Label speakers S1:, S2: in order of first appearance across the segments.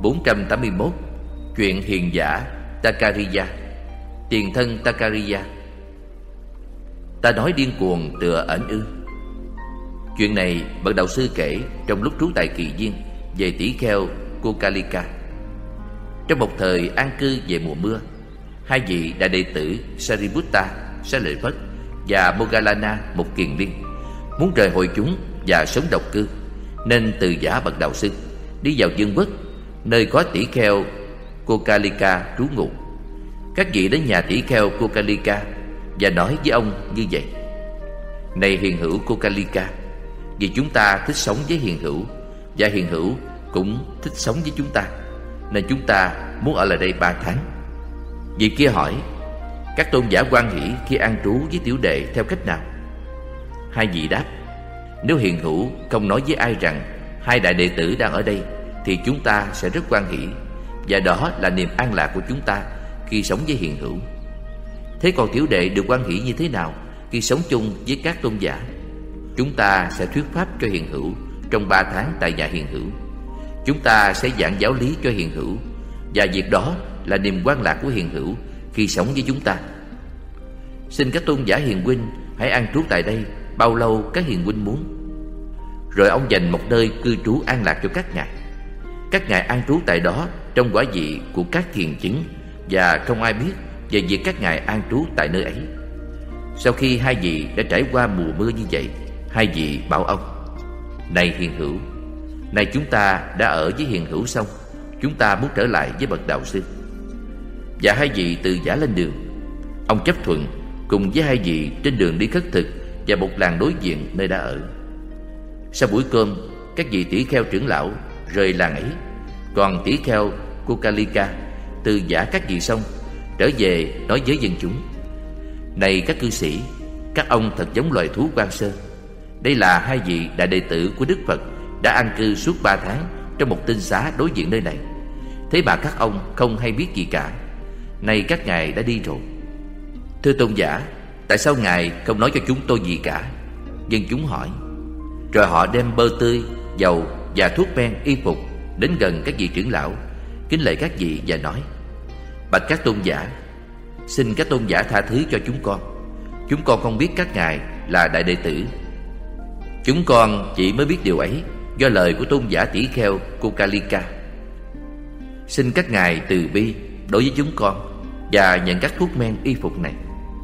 S1: 481. Chuyện hiền giả Takariya. Tiền thân Takariya. Ta nói điên cuồng tựa ẩn ư. Chuyện này bậc đạo sư kể trong lúc trú tại Kỳ Viên về tỷ kheo Kokalika. Trong một thời an cư về mùa mưa, hai vị đại đệ tử Sariputta, Xá Lợi Phất và Moggallana, một kiền liên, muốn rời hội chúng và sống độc cư, nên từ giả bậc đạo sư đi vào Dương Quốc, nơi có tỷ kheo Kokalika trú ngụ. Các vị đến nhà tỷ kheo Kokalika và nói với ông như vậy: Này hiền hữu Kokalika, vì chúng ta thích sống với hiền hữu, và hiền hữu cũng thích sống với chúng ta, nên chúng ta muốn ở lại đây 3 tháng. Vị kia hỏi: Các tôn giả hoan hỷ khi an trú với tiểu đệ theo cách nào? Hai vị đáp: Nếu hiền hữu không nói với ai rằng hai đại đệ tử đang ở đây, thì chúng ta sẽ rất hoan hỷ, và đó là niềm an lạc của chúng ta khi sống với hiền hữu. Thế còn tiểu đệ được hoan hỷ như thế nào khi sống chung với các tôn giả? Chúng ta sẽ thuyết pháp cho hiền hữu trong 3 tháng tại nhà hiền hữu. Chúng ta sẽ giảng giáo lý cho hiền hữu, và việc đó là niềm hoan lạc của hiền hữu khi sống với chúng ta. Xin các tôn giả hiền huynh hãy an trú tại đây bao lâu các hiền huynh muốn. Rồi ông dành một nơi cư trú an lạc cho các ngài. Các ngài an trú tại đó trong quả vị của các thiền chứng, và không ai biết về việc các ngài an trú tại nơi ấy. Sau khi hai vị đã trải qua mùa mưa như vậy, hai vị bảo ông: Này hiền hữu, này chúng ta đã ở với hiền hữu xong, chúng ta muốn trở lại với bậc đạo sư. Và hai vị từ giả lên đường. Ông chấp thuận, cùng với hai vị trên đường đi khất thực và một làng đối diện nơi đã ở. Sau buổi cơm, các vị tỷ kheo trưởng lão rời làng ấy, còn tỷ kheo Kokalika từ giả các vị xong, trở về nói với dân chúng: Này các cư sĩ, các ông thật giống loài thú hoang sơ. Đây là hai vị đại đệ tử của Đức Phật đã an cư suốt 3 tháng trong một tinh xá đối diện nơi này. Thế mà các ông không hay biết gì cả. Nay các ngài đã đi rồi. Thưa tôn giả, tại sao ngài không nói cho chúng tôi gì cả? Dân chúng hỏi. Rồi họ đem bơ tươi, dầu và thuốc men, y phục đến gần các vị trưởng lão, kính lạy các vị và nói: Bạch các tôn giả, xin các tôn giả tha thứ cho chúng con. Chúng con không biết các ngài là đại đệ tử. Chúng con chỉ mới biết điều ấy do lời của tôn giả tỷ kheo Kokalika. Xin các ngài từ bi đối với chúng con và nhận các thuốc men, y phục này.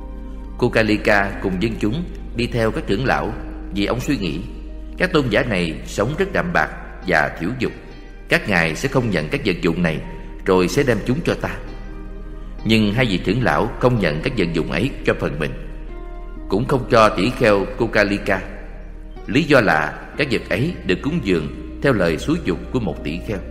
S1: Kokalika cùng dân chúng đi theo các trưởng lão, vì ông suy nghĩ các tôn giả này sống rất đạm bạc và thiểu dục. Các ngài sẽ không nhận các vật dụng này, rồi sẽ đem chúng cho ta. Nhưng hai vị trưởng lão không nhận các vật dụng ấy cho phần mình, cũng không cho tỷ kheo Kokalika. Lý do là các vật ấy được cúng dường theo lời xúi giục của một tỷ kheo.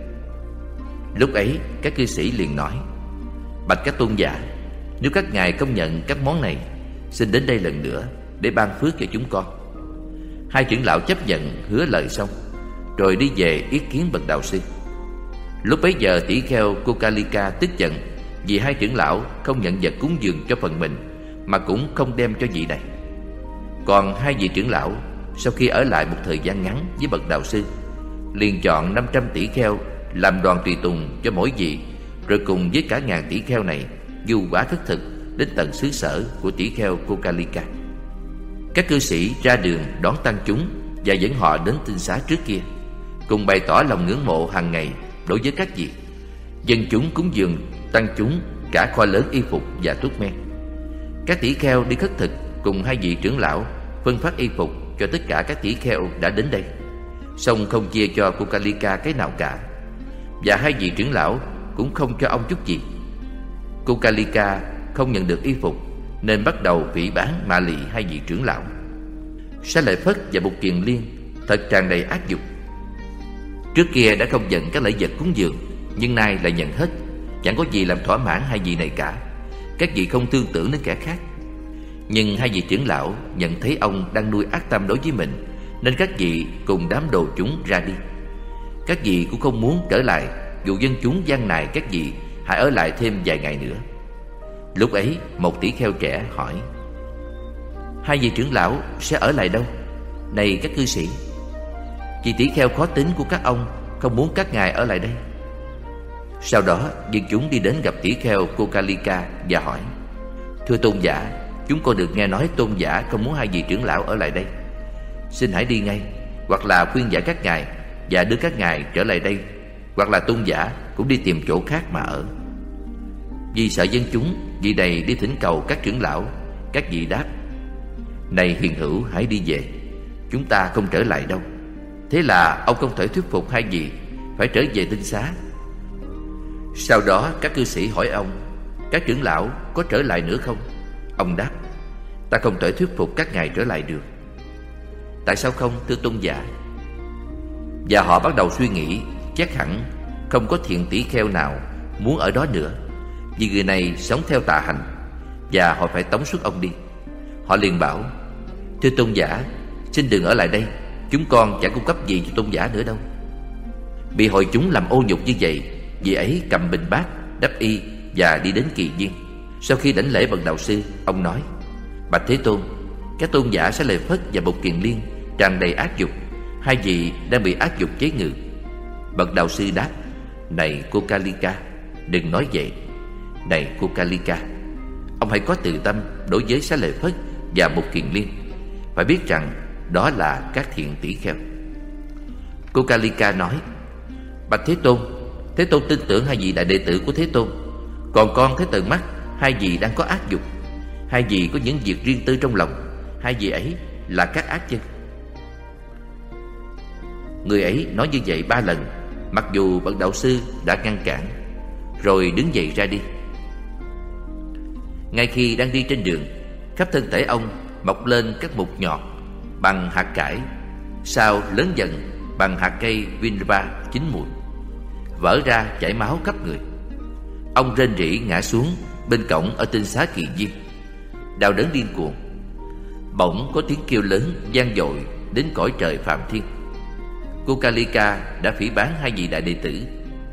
S1: Lúc ấy các cư sĩ liền nói: Bạch các tôn giả, nếu các ngài công nhận các món này, xin đến đây lần nữa để ban phước cho chúng con. Hai trưởng lão chấp nhận hứa lời xong, rồi đi về ý kiến bậc đạo sư. Lúc bấy giờ tỷ kheo Kokalika tức giận vì hai trưởng lão không nhận vật cúng dường cho phần mình, mà cũng không đem cho vị này. Còn hai vị trưởng lão sau khi ở lại một thời gian ngắn với bậc đạo sư, liền chọn 500 tỷ kheo làm đoàn tùy tùng cho mỗi vị, rồi cùng với cả ngàn tỷ kheo này du quả khất thực đến tận xứ sở của tỷ kheo Kokalika. Các cư sĩ ra đường đón tăng chúng và dẫn họ đến tinh xá trước kia, cùng bày tỏ lòng ngưỡng mộ hàng ngày đối với các vị. Dân chúng cúng dường tăng chúng cả kho lớn y phục và thuốc men. Các tỷ kheo đi khất thực cùng hai vị trưởng lão phân phát y phục cho tất cả các tỷ kheo đã đến đây, song không chia cho Kokalika cái nào cả, và hai vị trưởng lão cũng không cho ông chút gì. Kokalika không nhận được y phục, nên bắt đầu phỉ báng mạ lị hai vị trưởng lão. Xá Lợi Phất và Bụt Kiền Liên thật tràn đầy ác dục. Trước kia đã không nhận các lễ vật cúng dường, nhưng nay lại nhận hết, chẳng có gì làm thỏa mãn hai vị này cả. Các vị không thương tưởng đến kẻ khác. Nhưng hai vị trưởng lão nhận thấy ông đang nuôi ác tâm đối với mình, nên các vị cùng đám đồ chúng ra đi. Các vị cũng không muốn trở lại, dù dân chúng gian nài các vị hãy ở lại thêm vài ngày nữa. Lúc ấy một tỷ kheo trẻ hỏi: Hai vị trưởng lão sẽ ở lại đâu? Này các cư sĩ, vị tỷ kheo khó tính của các ông không muốn các ngài ở lại đây. Sau đó dân chúng đi đến gặp tỷ kheo Kokalika và hỏi: Thưa tôn giả, chúng con được nghe nói tôn giả không muốn hai vị trưởng lão ở lại đây. Xin hãy đi ngay, hoặc là khuyên giải các ngài và đưa các ngài trở lại đây, hoặc là tôn giả cũng đi tìm chỗ khác mà ở. Vì sợ dân chúng, vị này đi thỉnh cầu các trưởng lão. Các vị đáp: Này hiền hữu, hãy đi về, chúng ta không trở lại đâu. Thế là ông không thể thuyết phục hai vị phải trở về tinh xá. Sau đó các cư sĩ hỏi ông: Các trưởng lão có trở lại nữa không? Ông đáp: Ta không thể thuyết phục các ngài trở lại được. Tại sao không, thưa tôn giả? Và họ bắt đầu suy nghĩ chắc hẳn không có thiện tỷ kheo nào muốn ở đó nữa, vì người này sống theo tà hành, và họ phải tống xuất ông đi. Họ liền bảo: Thưa tôn giả, xin đừng ở lại đây, chúng con chẳng cung cấp gì cho tôn giả nữa đâu. Bị hội chúng làm ô nhục như vậy, vị ấy cầm bình bát, đắp y và đi đến kỳ viên. Sau khi đảnh lễ bậc đạo sư, ông nói: Bạch Thế Tôn, các tôn giả Xá Lợi Phất và Bụt Kiền Liên tràn đầy ác dục, hai vị đang bị ác dục chế ngự. Bậc đạo sư đáp: Này Kokalika, đừng nói vậy. Này Kokalika, ông hãy có từ tâm đối với Xá Lợi Phất và Bụt Kiền Liên, phải biết rằng đó là các thiện tỷ kheo. Kokalika nói: Bạch Thế Tôn, Thế Tôn tin tưởng hai vị đại đệ tử của Thế Tôn, còn con thấy tận mắt hai vị đang có ác dục. Hai vị có những việc riêng tư trong lòng, hai vị ấy là các ác nhân. Người ấy nói như vậy 3 lần, mặc dù bậc đạo sư đã ngăn cản, rồi đứng dậy ra đi. Ngay khi đang đi trên đường, khắp thân thể ông mọc lên các mụn nhọt bằng hạt cải, sau lớn dần bằng hạt cây vinva chín mùi, vỡ ra chảy máu khắp người. Ông rên rỉ ngã xuống bên cổng ở tinh xá kỳ viên, đau đớn điên cuồng. Bỗng có tiếng kêu lớn vang dội đến cõi trời phạm thiên. Kokalika đã phỉ báng hai vị đại đệ tử.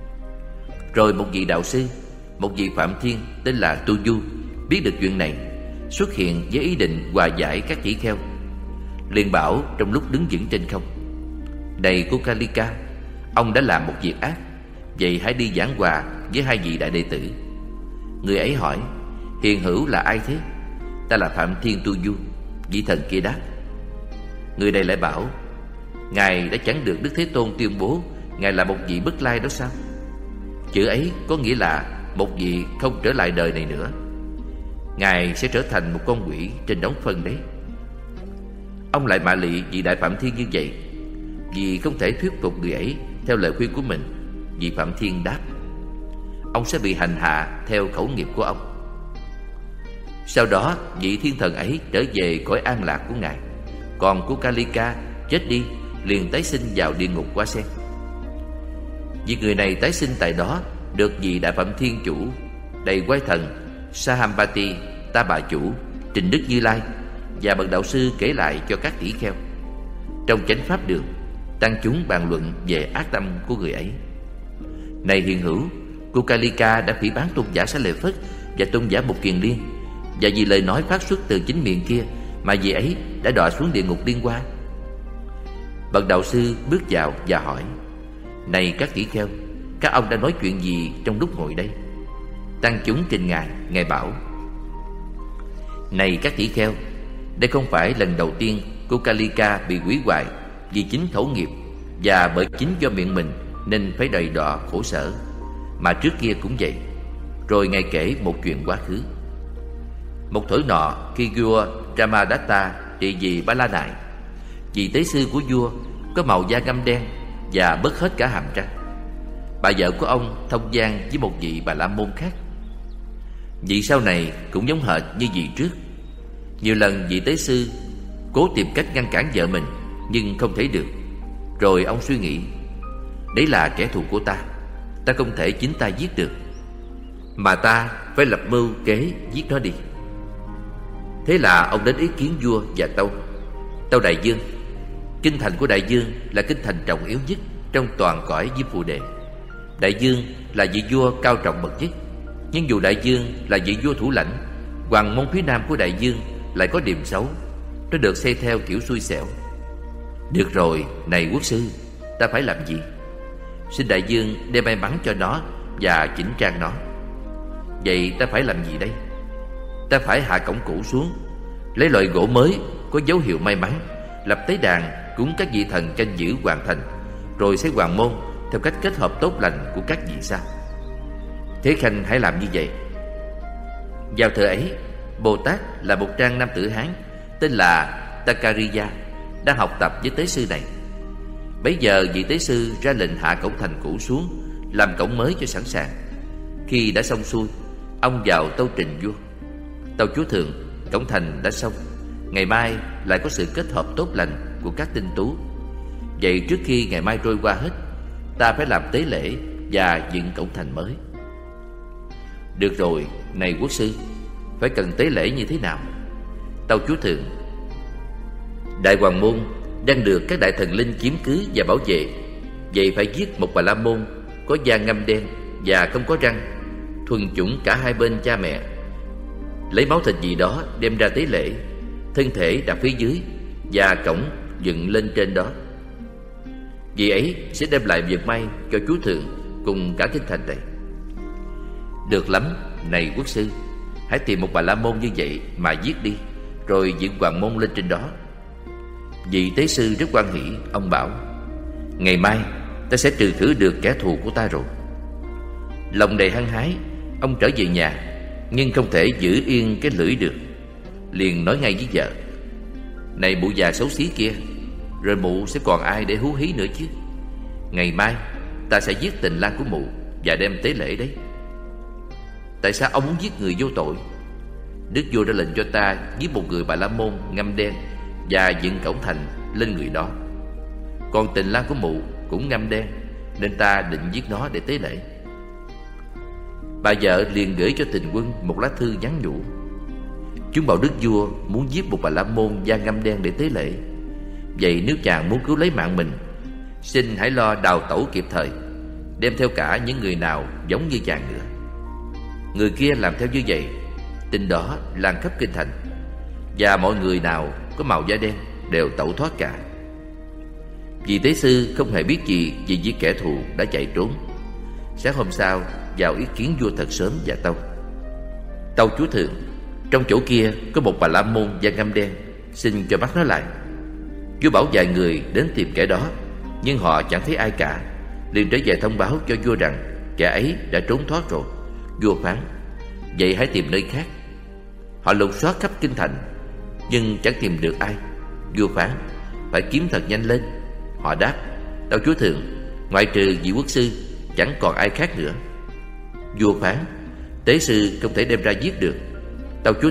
S1: Rồi một vị đạo sư, một vị phạm thiên tên là Tu Du, biết được chuyện này, xuất hiện với ý định hòa giải các tỷ kheo. Liền bảo trong lúc đứng vững trên không: Này Kokalika, ông đã làm một việc ác, vậy hãy đi giảng hòa với hai vị đại đệ tử. Người ấy hỏi: Hiền hữu là ai thế? Ta là Phạm Thiên Tu Du. Vị thần kia đáp. Người này lại bảo: Ngài đã chẳng được Đức Thế Tôn tuyên bố Ngài là một vị bất lai đó sao? Chữ ấy có nghĩa là một vị không trở lại đời này nữa. Ngài sẽ trở thành một con quỷ trên đống phân đấy. Ông lại mạ lị vị đại Phạm Thiên như vậy. Vì không thể thuyết phục người ấy theo lời khuyên của mình, vị Phạm Thiên đáp: Ông sẽ bị hành hạ theo khẩu nghiệp của ông. Sau đó vị thiên thần ấy trở về cõi an lạc của ngài, còn Kokalika chết đi liền tái sinh vào địa ngục Hoa Sen. Vị người này tái sinh tại đó được vị đại Phạm Thiên chủ đầy quái thần Sahampati Ta Bà Chủ, Trình Đức Như Lai và bậc đạo sư kể lại cho các tỷ kheo. Trong chánh pháp đường, tăng chúng bàn luận về ác tâm của người ấy. Này hiền hữu, Kokalika đã phỉ báng tôn giả Xá Lợi Phất và tôn giả Bụt Kiền Liên, và vì lời nói phát xuất từ chính miệng kia mà vị ấy đã đọa xuống địa ngục Liên Hoa. Bậc đạo sư bước vào và hỏi: Này các tỷ kheo, các ông đã nói chuyện gì trong lúc ngồi đây? Tăng chúng trình ngài, ngài bảo: Này các tỷ kheo, đây không phải lần đầu tiên Kokalika bị hủy hoại vì chính khẩu nghiệp và bởi chính do miệng mình nên phải đầy đọa khổ sở, mà trước kia cũng vậy. Rồi ngài kể một chuyện quá khứ. Một thuở nọ, khi vua Ramadatta trị vì Ba La Nại, vị tế sư của vua có màu da ngăm đen và bớt hết cả hàm răng. Bà vợ của ông thông gian với một vị Bà La Môn khác. Vị sau này cũng giống hệt như vị trước. Nhiều lần vị tế sư cố tìm cách ngăn cản vợ mình, nhưng không thể được. Rồi ông suy nghĩ: Đấy là kẻ thù của ta, ta không thể chính ta giết được, mà ta phải lập mưu kế giết nó đi. Thế là ông đến ý kiến vua và Tâu Đại Dương. Kinh thành của Đại Dương là kinh thành trọng yếu nhất trong toàn cõi Diêm Phù Đề. Đại Dương là vị vua cao trọng bậc nhất. Nhưng dù Đại Dương là vị vua thủ lãnh, hoàng môn phía nam của Đại Dương lại có điểm xấu. Nó được xây theo kiểu xui xẻo. Được rồi, này quốc sư, ta phải làm gì? Xin Đại Dương đem may mắn cho nó và chỉnh trang nó. Vậy ta phải làm gì đây? Ta phải hạ cổng cũ xuống, lấy loại gỗ mới có dấu hiệu may mắn, lập tế đàn cúng các vị thần canh giữ hoàn thành, rồi xây hoàng môn theo cách kết hợp tốt lành của các vị sao. Thế Khanh hãy làm như vậy. Vào thời ấy, Bồ Tát là một trang nam tử Hán tên là Takariya đang học tập với tế sư này. Bấy giờ vị tế sư ra lệnh hạ cổng thành cũ xuống, làm cổng mới cho sẵn sàng. Khi đã xong xuôi, ông vào tâu trình vua: Tâu chúa thượng, cổng thành đã xong, ngày mai lại có sự kết hợp tốt lành của các tinh tú. Vậy trước khi ngày mai trôi qua hết, ta phải làm tế lễ và dựng cổng thành mới. Được rồi, này quốc sư, phải cần tế lễ như thế nào? Tâu chúa thượng, Đại Hoàng Môn đang được các đại thần linh chiếm cứ và bảo vệ. Vậy phải giết một Bà La Môn có da ngăm đen và không có răng, thuần chủng cả hai bên cha mẹ. Lấy máu thịt gì đó đem ra tế lễ, thân thể đặt phía dưới và cổng dựng lên trên đó. Vì ấy sẽ đem lại việc may cho chúa thượng cùng cả kinh thành này. Được lắm, này quốc sư, hãy tìm một Bà La Môn như vậy mà giết đi, rồi dựng hoàng môn lên trên đó. Vị tế sư rất hoan hỉ, ông bảo: Ngày mai ta sẽ trừ khử được kẻ thù của ta rồi. Lòng đầy hăng hái, ông trở về nhà, nhưng không thể giữ yên cái lưỡi được. Liền nói ngay với vợ: Này mụ già xấu xí kia, rồi mụ sẽ còn ai để hú hí nữa chứ? Ngày mai ta sẽ giết tình lang của mụ và đem tế lễ đấy. Tại sao ông muốn giết người vô tội? Đức vua đã lệnh cho ta giết một người Bà La Môn ngăm đen và dựng cổng thành lên người đó. Còn tình lang của mụ cũng ngăm đen, nên ta định giết nó để tế lễ. Bà vợ liền gửi cho Tình Quân một lá thư nhắn nhủ: Chúng bảo đức vua muốn giết một Bà La Môn da ngăm đen để tế lễ. Vậy nếu chàng muốn cứu lấy mạng mình, xin hãy lo đào tẩu kịp thời, đem theo cả những người nào giống như chàng nữa. Người kia làm theo như vậy, tin đó lan khắp kinh thành, và mọi người nào có màu da đen đều tẩu thoát cả. Vị tế sư không hề biết gì về việc kẻ thù đã chạy trốn. Sáng hôm sau vào ý kiến vua thật sớm và tâu: Tâu chúa thượng, trong chỗ kia có một Bà La Môn da ngăm đen, xin cho bắt nó lại. Vua bảo vài người đến tìm kẻ đó, nhưng họ chẳng thấy ai cả. Liền trở về thông báo cho vua rằng kẻ ấy đã trốn thoát rồi. Vua phán: Vậy hãy tìm nơi khác. Họ lục soát khắp kinh thành, nhưng chẳng tìm được ai. Vua phán: Phải kiếm thật nhanh lên. Họ đáp: Tâu chúa thượng, ngoại trừ vị quốc sư, chẳng còn ai khác nữa. Vua phán: Tế sư không thể đem ra giết được. Tâu chúa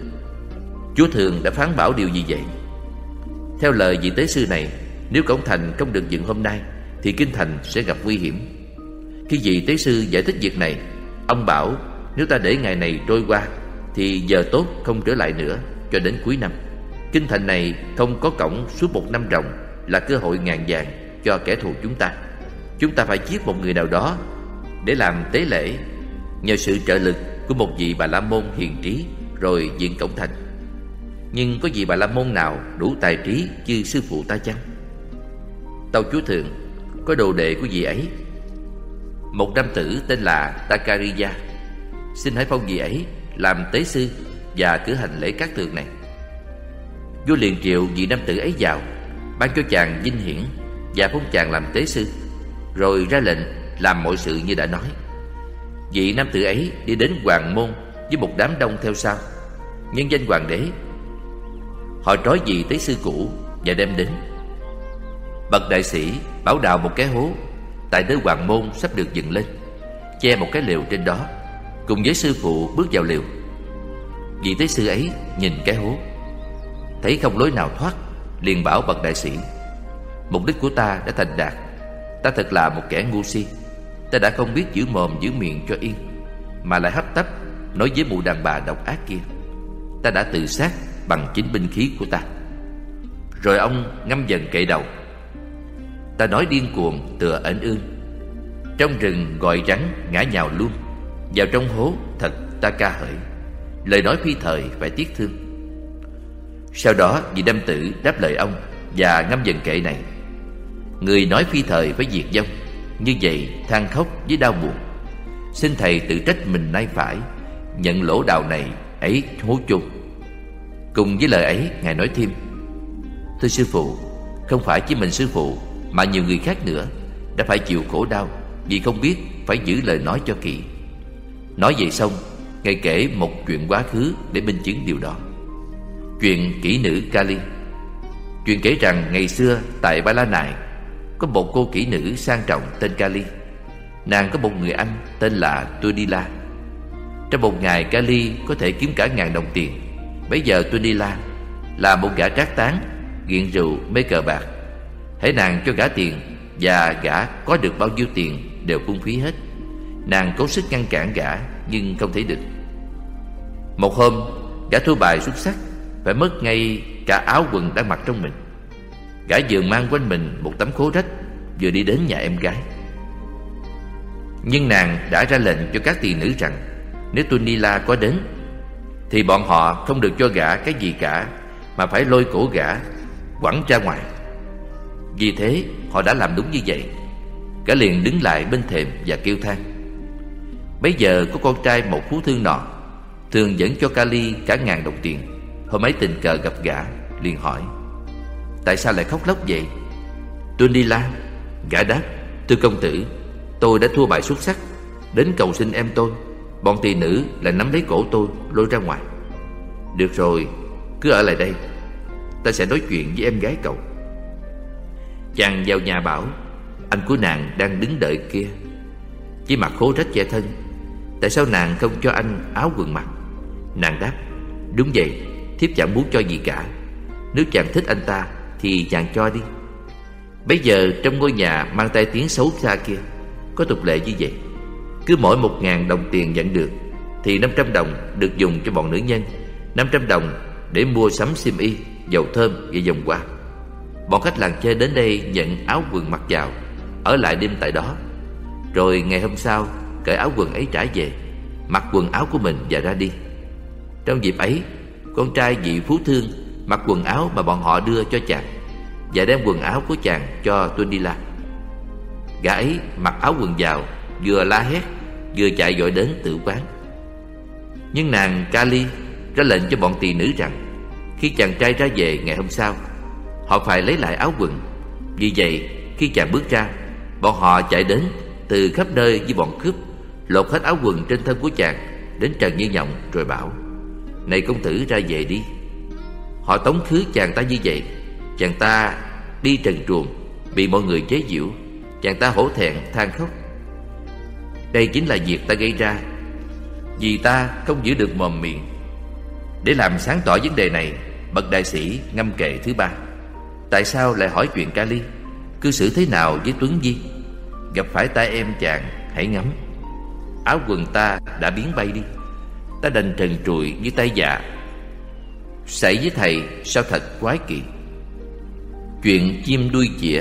S1: thượng đã phán bảo điều gì vậy? Theo lời vị tế sư này, nếu cổng thành không được dựng hôm nay, thì kinh thành sẽ gặp nguy hiểm. Khi vị tế sư giải thích việc này, ông bảo nếu ta để ngày này trôi qua, thì giờ tốt không trở lại nữa cho đến cuối năm. Kinh thành này không có cổng suốt một năm ròng là cơ hội ngàn vàng cho kẻ thù chúng ta. Chúng ta phải giết một người nào đó để làm tế lễ, nhờ sự trợ lực của một vị Bà La Môn hiền trí, rồi dựng cổng thành. Nhưng có vị Bà La Môn nào đủ tài trí như sư phụ ta chăng? Tâu chúa thượng, có đồ đệ của vị ấy, một nam tử tên là Takariya. Xin hãy phong vị ấy làm tế sư và cử hành lễ cát tường này. Vua liền triệu vị nam tử ấy vào, ban cho chàng vinh hiển và phong chàng làm tế sư, rồi ra lệnh làm mọi sự như đã nói. Vị nam tử ấy đi đến hoàng môn với một đám đông theo sau, nhân danh hoàng đế. Họ trói vị tế sư cũ và đem đến. Bậc đại sĩ bảo đào một cái hố tại nơi hoàng môn sắp được dựng lên, che một cái lều trên đó, cùng với sư phụ bước vào lều. Vị tế sư ấy nhìn cái hố, thấy không lối nào thoát, liền bảo bậc đại sĩ: Mục đích của ta đã thành đạt. Ta thật là một kẻ ngu si. Ta đã không biết giữ mồm giữ miệng cho yên, mà lại hấp tấp nói với mụ đàn bà độc ác kia. Ta đã tự sát bằng chính binh khí của ta. Rồi ông ngâm dần kệ đầu: Ta nói điên cuồng tựa ẩn ương, trong rừng gọi rắn ngã nhào luôn, vào trong hố thật ta ca hỡi, lời nói phi thời phải tiếc thương. Sau đó vị nam tử đáp lời ông và ngâm dần kệ này: Người nói phi thời phải diệt vong, như vậy than khóc với đau buồn. Xin thầy tự trách mình nay phải, nhận lỗ đào này ấy hố chôn. Cùng với lời ấy, ngài nói thêm: thưa sư phụ, không phải chỉ mình sư phụ mà nhiều người khác nữa đã phải chịu khổ đau vì không biết phải giữ lời nói cho kỹ. Nói vậy xong, ngài kể một chuyện quá khứ để minh chứng điều đó. Chuyện kỹ nữ Kali. Chuyện kể rằng ngày xưa tại Ba La Nại có một cô kỹ nữ sang trọng tên Kali. Nàng có một người anh tên là Tunila. Trong một ngày, Kali có thể kiếm cả 1000 đồng tiền. Bấy giờ Tunila là một gã trác tán, nghiện rượu, mê cờ bạc. Hễ nàng cho gã tiền và gã có được bao nhiêu tiền đều phung phí hết. Nàng cố sức ngăn cản gã nhưng không thể được. Một hôm, gã thua bài xuất sắc, phải mất ngay cả áo quần đang mặc trong mình. Gã vừa mang quanh mình một tấm khố rách, vừa đi đến nhà em gái. Nhưng nàng đã ra lệnh cho các tỳ nữ rằng nếu Tunila có đến thì bọn họ không được cho gã cái gì cả, mà phải lôi cổ gã quẳng ra ngoài. Vì thế họ đã làm đúng như vậy. Gã liền đứng lại bên thềm và kêu than. Bấy giờ có con trai một phú thương nọ thường dẫn cho Kali cả 1000 đồng tiền. Hôm ấy tình cờ gặp gã, liền hỏi: tại sao lại khóc lóc vậy? Tunila, gã đáp: thưa công tử, tôi đã thua bài xuất sắc, đến cầu xin em tôi. Bọn tỳ nữ lại nắm lấy cổ tôi lôi ra ngoài. Được rồi, cứ ở lại đây, ta sẽ nói chuyện với em gái cậu. Chàng vào nhà bảo: anh của nàng đang đứng đợi kia, chỉ mặc khố rách che thân. Tại sao nàng không cho anh áo quần mặc? Nàng đáp: đúng vậy, thiếp chẳng muốn cho gì cả. Nếu chàng thích anh ta thì chàng cho đi. Bấy giờ trong ngôi nhà mang tai tiếng xấu xa kia có tục lệ như vậy: cứ mỗi 1000 đồng tiền nhận được thì 500 đồng được dùng cho bọn nữ nhân, 500 đồng để mua sắm xiêm y, dầu thơm và vòng hoa. Bọn khách làng chơi đến đây nhận áo quần mặc vào, ở lại đêm tại đó. Rồi ngày hôm sau cởi áo quần ấy trả về, mặc quần áo của mình và ra đi. Trong dịp ấy, con trai vị phú thương mặc quần áo mà bọn họ đưa cho chàng và đem quần áo của chàng cho Tunila. Gã ấy mặc áo quần vào, vừa la hét vừa chạy vội đến tự quán. Nhưng nàng Kali ra lệnh cho bọn tỳ nữ rằng khi chàng trai ra về ngày hôm sau, họ phải lấy lại áo quần. Vì vậy khi chàng bước ra, bọn họ chạy đến từ khắp nơi với bọn cướp, lột hết áo quần trên thân của chàng đến trần như nhộng, rồi bảo: này công tử, ra về đi. Họ tống khứ chàng ta như vậy. Chàng ta đi trần truồng, bị mọi người chế giễu. Chàng ta hổ thẹn than khóc: đây chính là việc ta gây ra, vì ta không giữ được mồm miệng. Để làm sáng tỏ vấn đề này, bậc đại sĩ ngâm kệ thứ 3: tại sao lại hỏi chuyện Kali? Cư xử thế nào với Tuấn Di? Gặp phải tay em chàng, hãy ngắm. Áo quần ta đã biến bay đi, ta đành trần trụi như tay dạ. Xảy với thầy sao thật quái kỳ. Chuyện chim đuôi chĩa.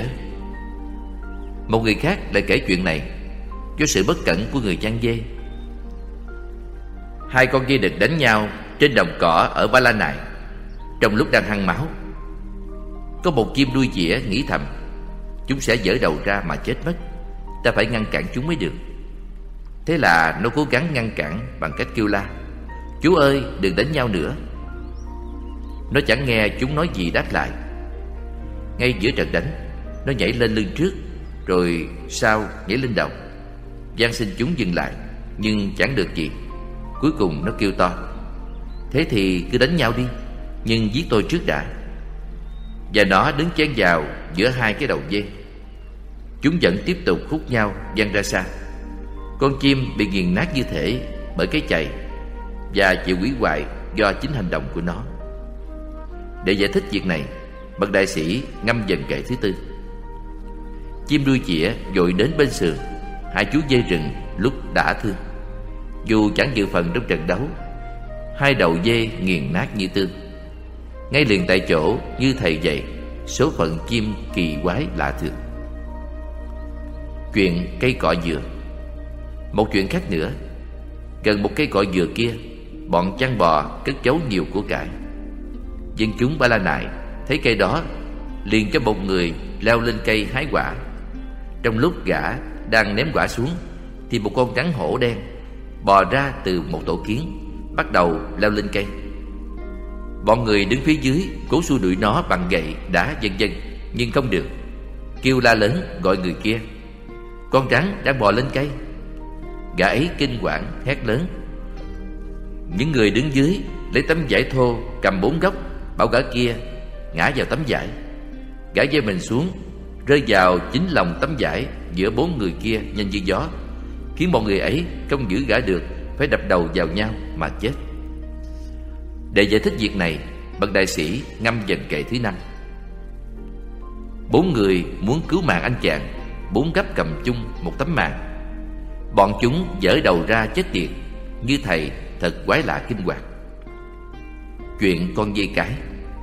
S1: Một người khác lại kể chuyện này do sự bất cẩn của người chăn dê. 2 con dê đực đánh nhau trên đồng cỏ ở Ba La Nại. Trong lúc đang hăng máu, có một chim đuôi chĩa nghĩ thầm: chúng sẽ giở đầu ra mà chết mất, ta phải ngăn cản chúng mới được. Thế là nó cố gắng ngăn cản bằng cách kêu la: chú ơi, đừng đánh nhau nữa. Nó chẳng nghe chúng nói gì đáp lại. Ngay giữa trận đánh, nó nhảy lên lưng trước, rồi sau nhảy lên đầu, van xin chúng dừng lại, nhưng chẳng được gì. Cuối cùng nó kêu to: thế thì cứ đánh nhau đi, nhưng giết tôi trước đã. Và nó đứng chen vào giữa 2 cái đầu dê. Chúng vẫn tiếp tục hút nhau văng ra xa. Con chim bị nghiền nát như thể bởi cái chày và chịu hủy hoại do chính hành động của nó. Để giải thích việc này, bậc đại sĩ ngâm dần kệ thứ 4: chim đuôi chĩa vội đến bên sườn 2 chú dê rừng lúc đã thương. Dù chẳng dự phần trong trận đấu, 2 đầu dê nghiền nát như tương. Ngay liền tại chỗ như thầy dạy, số phận chim kỳ quái lạ thường. Chuyện cây cọ dừa. Một chuyện khác nữa: gần một cây cọ dừa kia, bọn chăn bò cất giấu nhiều của cải. Dân chúng Ba La Nại thấy cây đó, liền cho một người leo lên cây hái quả. Trong lúc gã đang ném quả xuống thì một con rắn hổ đen bò ra từ một tổ kiến, bắt đầu leo lên cây. Bọn người đứng phía dưới cố xua đuổi nó bằng gậy, đá vân vân, nhưng không được. Kêu la lớn gọi người kia: con rắn đang bò lên cây. Gã ấy kinh hoàng hét lớn. Những người đứng dưới lấy tấm vải thô cầm 4 góc, bảo gã kia ngã vào tấm vải. Gã giơ mình xuống, rơi vào chính lòng tấm vải giữa 4 người kia nhanh như gió, khiến bọn người ấy không giữ gã được, phải đập đầu vào nhau mà chết. Để giải thích việc này, bậc đại sĩ ngâm dần kệ thứ 5. 4 người muốn cứu mạng anh chàng, 4 gấp cầm chung một tấm màn. Bọn chúng giở đầu ra chết tiệt, như thầy thật quái lạ kinh hoàng. Chuyện con dê cái.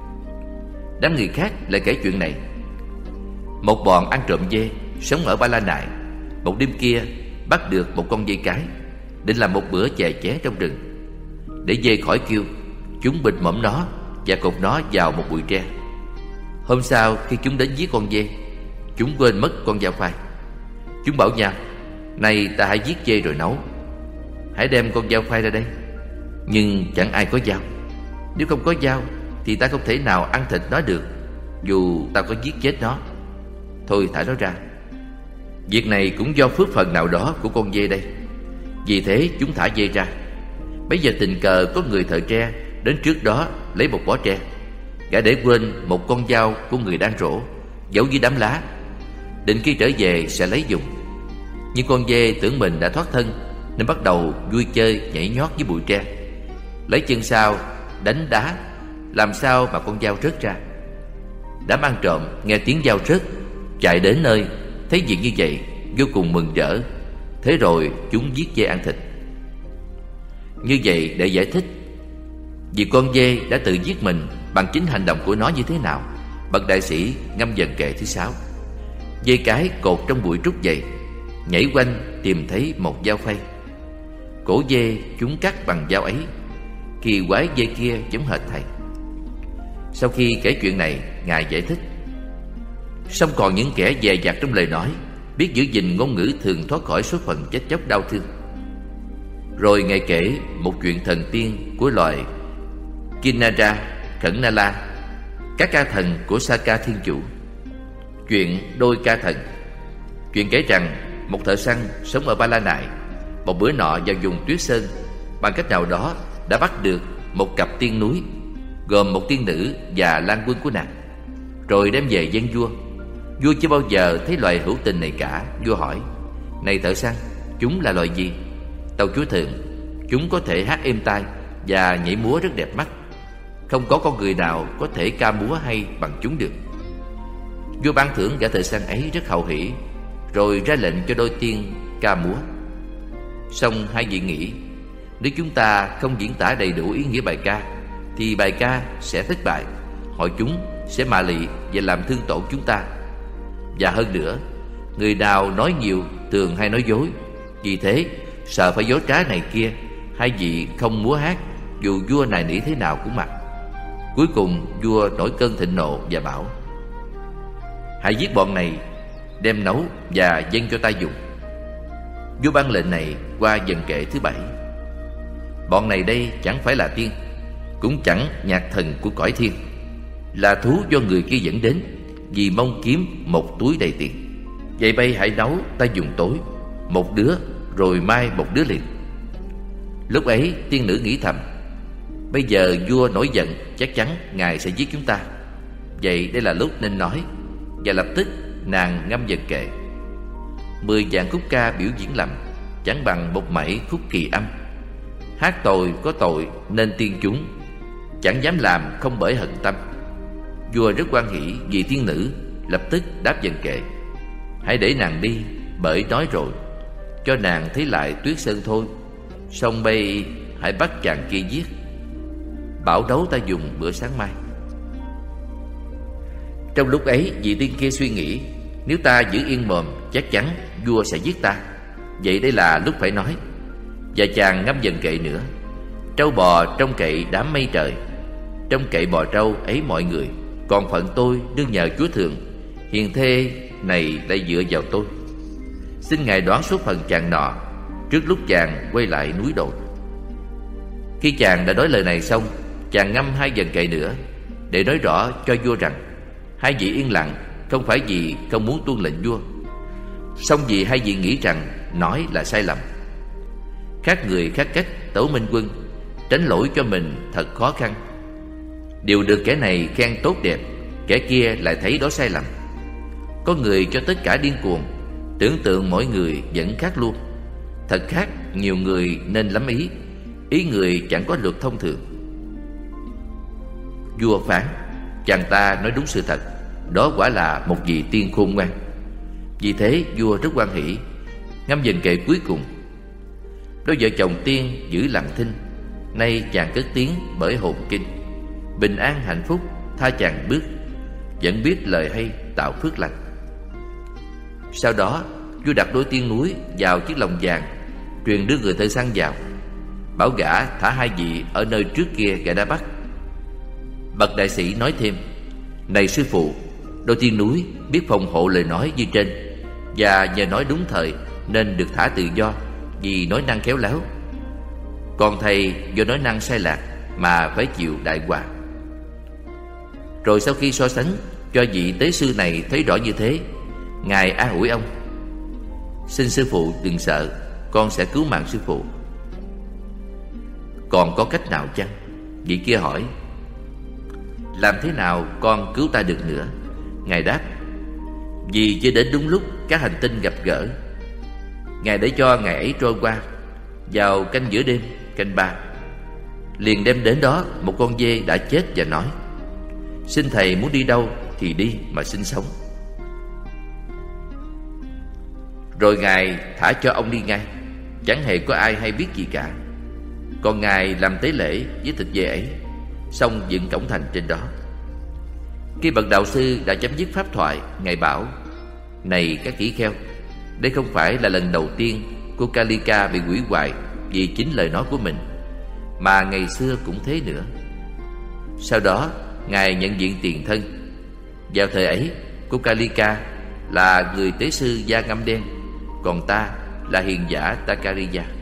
S1: Đám người khác lại kể chuyện này. Một bọn ăn trộm dê sống ở Ba La Nại, một đêm kia bắt được một con dê cái, định làm một bữa chè ché trong rừng. Để dê khỏi kêu, chúng bịt mõm nó và cột nó vào một bụi tre. Hôm sau khi chúng đến giết con dê, chúng quên mất con dao phai. Chúng bảo nhau: này ta hãy giết dê rồi nấu. Hãy đem con dao phai ra đây. Nhưng chẳng ai có dao. Nếu không có dao thì ta không thể nào ăn thịt nó được, dù ta có giết chết nó. Thôi thả nó ra. Việc này cũng do phước phần nào đó của con dê đây. Vì thế chúng thả dê ra. Bây giờ tình cờ có người thợ tre đến trước đó lấy một bó tre. Gã để quên một con dao của người đang rổ giấu dưới đám lá, định khi trở về sẽ lấy dùng. Nhưng con dê tưởng mình đã thoát thân, nên bắt đầu vui chơi nhảy nhót với bụi tre, lấy chân sau đánh đá, làm sao mà con dao rớt ra. Đám ăn trộm nghe tiếng dao rớt, chạy đến nơi, thấy việc như vậy vô cùng mừng rỡ. Thế rồi chúng giết dê ăn thịt. Như vậy để giải thích vì con dê đã tự giết mình bằng chính hành động của nó như thế nào, bậc đại sĩ ngâm dần kệ thứ 6. Dê cái cột trong bụi trúc dày, nhảy quanh tìm thấy một dao phay. Cổ dê chúng cắt bằng dao ấy. Kỳ quái dê kia giống hệt thầy. Sau khi kể chuyện này, ngài giải thích: song còn những kẻ dè dặt trong lời nói, biết giữ gìn ngôn ngữ thường thoát khỏi số phận chết chóc đau thương. Rồi ngài kể một chuyện thần tiên của loài Kinara, Khẩn Na La, các ca thần của Saka Thiên Chủ. Chuyện đôi ca thần. Chuyện kể rằng một thợ săn sống ở Ba La Nại một bữa nọ vào vùng Tuyết Sơn, bằng cách nào đó đã bắt được một cặp tiên núi, gồm một tiên nữ và lang quân của nàng, rồi đem về dâng vua. Vua chưa bao giờ thấy loài hữu tình này cả. Vua hỏi: này thợ săn, chúng là loài gì? Tâu chúa thượng: chúng có thể hát êm tai và nhảy múa rất đẹp mắt. Không có con người nào có thể ca múa hay bằng chúng được. Vua ban thưởng gã thợ săn ấy rất hậu hỷ, rồi ra lệnh cho đôi tiên ca múa. Song hai vị nghĩ, nếu chúng ta không diễn tả đầy đủ ý nghĩa bài ca thì bài ca sẽ thất bại, hội chúng sẽ mạ lị và làm thương tổn chúng ta. Và hơn nữa, người nào nói nhiều thường hay nói dối. Vì thế sợ phải dối trá này kia, hai vị không múa hát, dù vua nài nỉ thế nào cũng mặc. Cuối cùng vua nổi cơn thịnh nộ và bảo: hãy giết bọn này, đem nấu và dâng cho ta dùng. Vua ban lệnh này qua dần kệ thứ 7. Bọn này đây chẳng phải là tiên, cũng chẳng nhạc thần của cõi thiên, là thú do người kia dẫn đến, vì mong kiếm một túi đầy tiền. Vậy bây hãy nấu ta dùng tối, một đứa rồi mai một đứa liền. Lúc ấy tiên nữ nghĩ thầm: bây giờ vua nổi giận, chắc chắn ngài sẽ giết chúng ta. Vậy đây là lúc nên nói. Và lập tức nàng ngâm dần kệ: 10 vạn khúc ca biểu diễn lầm, chẳng bằng một mảy khúc kỳ âm. Hát tồi có tội nên tiên chúng, chẳng dám làm không bởi hận tâm. Vua rất hoan hỷ vì tiên nữ, lập tức đáp dần kệ: hãy để nàng đi, bởi nói rồi, cho nàng thấy lại Tuyết Sơn thôi. Xong bây hãy bắt chàng kia giết, bảo đấu ta dùng bữa sáng mai. Trong lúc ấy vị tiên kia suy nghĩ: nếu ta giữ yên mồm, chắc chắn vua sẽ giết ta. Vậy đây là lúc phải nói. Và chàng ngâm dần kệ nữa: trâu bò trong kệ đám mây trời, trong kệ bò trâu ấy mọi người, còn phận tôi nương nhờ chúa thượng, hiền thê này lại dựa vào tôi. Xin ngài đoán số phận chàng nọ, trước lúc chàng quay lại núi đồi. Khi chàng đã nói lời này xong, chàng ngâm 2 vần kệ nữa để nói rõ cho vua rằng 2 vị yên lặng không phải vì không muốn tuân lệnh vua, song vì 2 vị nghĩ rằng nói là sai lầm. Khác người khác cách tấu minh quân, tránh lỗi cho mình thật khó khăn. Điều được kẻ này khen tốt đẹp, kẻ kia lại thấy đó sai lầm. Có người cho tất cả điên cuồng, tưởng tượng mỗi người vẫn khác luôn. Thật khác nhiều người nên lắm ý, ý người chẳng có luật thông thường. Vua phán: chàng ta nói đúng sự thật, đó quả là một vị tiên khôn ngoan. Vì thế vua rất hoan hỷ, ngâm vần kệ cuối cùng: đôi vợ chồng tiên giữ lặng thinh, nay chàng cất tiếng bởi hồn kinh. Bình an hạnh phúc tha chàng bước, vẫn biết lời hay tạo phước lành. Sau đó vua đặt đôi tiên núi vào chiếc lồng vàng, truyền đưa người thợ săn vào, bảo gã thả 2 vị ở nơi trước kia gã đã bắt. Bậc đại sĩ nói thêm: này sư phụ, đôi tiên núi biết phòng hộ lời nói như trên, và nhờ nói đúng thời nên được thả tự do, vì nói năng khéo léo. Còn thầy do nói năng sai lạc mà phải chịu đại họa. Rồi sau khi so sánh cho vị tế sư này thấy rõ như thế, ngài an ủi ông: xin sư phụ đừng sợ, con sẽ cứu mạng sư phụ. Còn có cách nào chăng? Vị kia hỏi: làm thế nào con cứu ta được nữa? Ngài đáp: vì chưa đến đúng lúc các hành tinh gặp gỡ. Ngài để cho ngày ấy trôi qua. Vào canh giữa đêm, canh 3, liền đem đến đó một con dê đã chết và nói: xin thầy muốn đi đâu thì đi mà sinh sống. Rồi ngài thả cho ông đi ngay, chẳng hề có ai hay biết gì cả. Còn ngài làm tế lễ với thịt dê ấy, xong dựng cổng thành trên đó. Khi bậc đạo sư đã chấm dứt pháp thoại, ngài bảo: này các tỷ kheo, đây không phải là lần đầu tiên cô Kalika bị hủy hoại vì chính lời nói của mình, mà ngày xưa cũng thế nữa. Sau đó ngài nhận diện tiền thân. Vào thời ấy, cô Kalika là người tế sư da ngăm đen, còn ta là hiền giả Takariya.